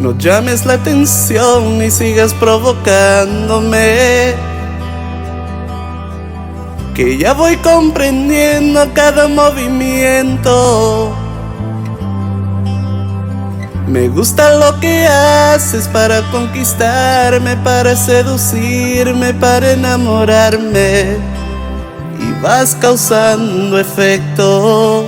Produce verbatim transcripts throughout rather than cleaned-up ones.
No llames la atención ni sigas provocándome, que ya voy comprendiendo cada movimiento. Me gusta lo que haces para conquistarme, para seducirme, para enamorarme, y vas causando efecto.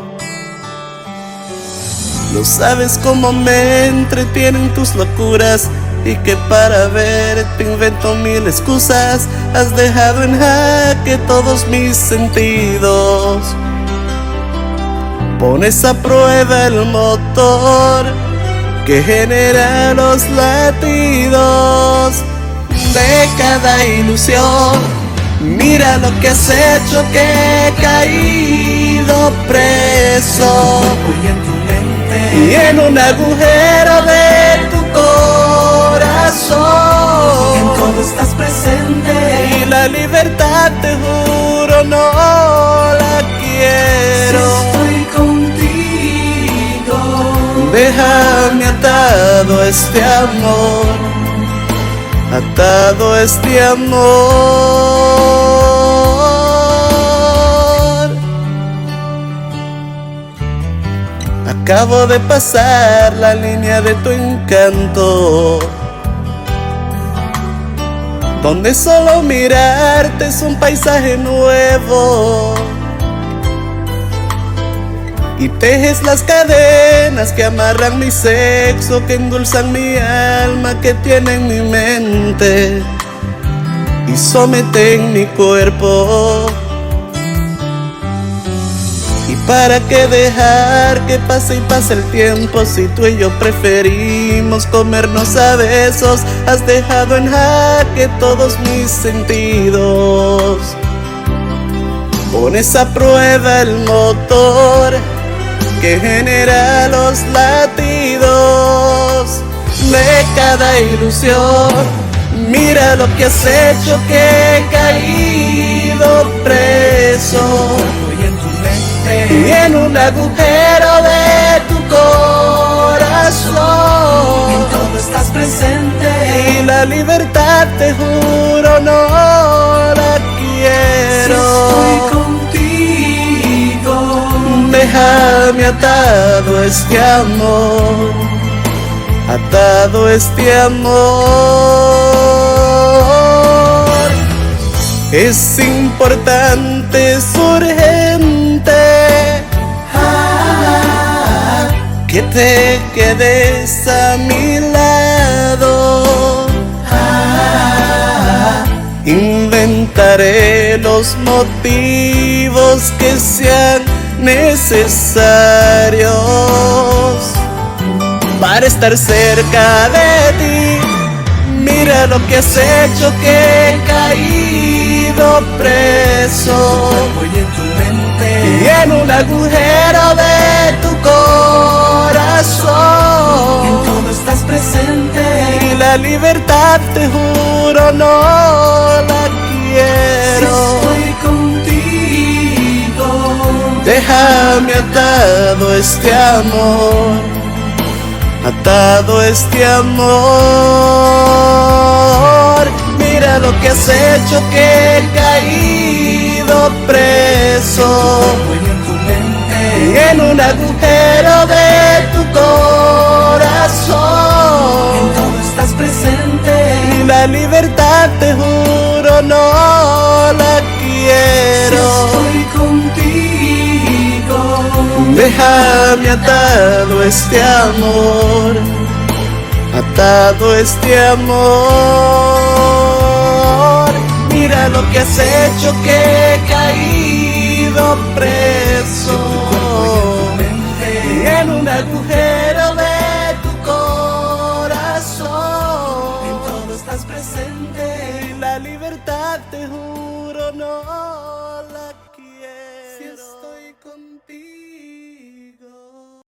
No sabes cómo me entretienen tus locuras, y que para verte invento mil excusas. Has dejado en jaque todos mis sentidos. Pones a prueba el motor que genera los latidos de cada ilusión. Mira lo que has hecho, que he caído preso y en un agujero de tu corazón. En todo estás presente y la libertad, te juro, no la quiero. Si estoy contigo, déjame atado a este amor, atado a este amor. Acabo de pasar la línea de tu encanto, donde solo mirarte es un paisaje nuevo, y tejes las cadenas que amarran mi sexo, que endulzan mi alma, que tienen mi mente y someten mi cuerpo. ¿Y para qué dejar que pase y pase el tiempo, si tú y yo preferimos comernos a besos? Has dejado en jaque todos mis sentidos. Pones a prueba el motor que genera los latidos de cada ilusión. Mira lo que has hecho, que he caído preso y en un agujero de tu corazón. en todo estás presente y la libertad, te juro, no la quiero. Si estoy contigo, déjame atado a este amor, atado a este amor. Es importante, es urgente ah, que te quedes a mi lado. ah, Inventaré los motivos que sean necesarios para estar cerca de ti. Mira lo que has hecho, que he caído preso voy en tu mente y en un agujero de tu en corazón. todo estás presente Y la libertad, te juro, no la Si quiero. estoy contigo, Déjame atado a este amor, atado a este amor. Mira lo que has hecho, que he caído preso voy en tu mente y en un agujero de tu en corazón. todo estás presente Y la libertad, te juro, no la Si quiero. estoy contigo, Déjame atado a este amor, atado a este amor. Mira lo que has hecho, que he caído preso y en un agujero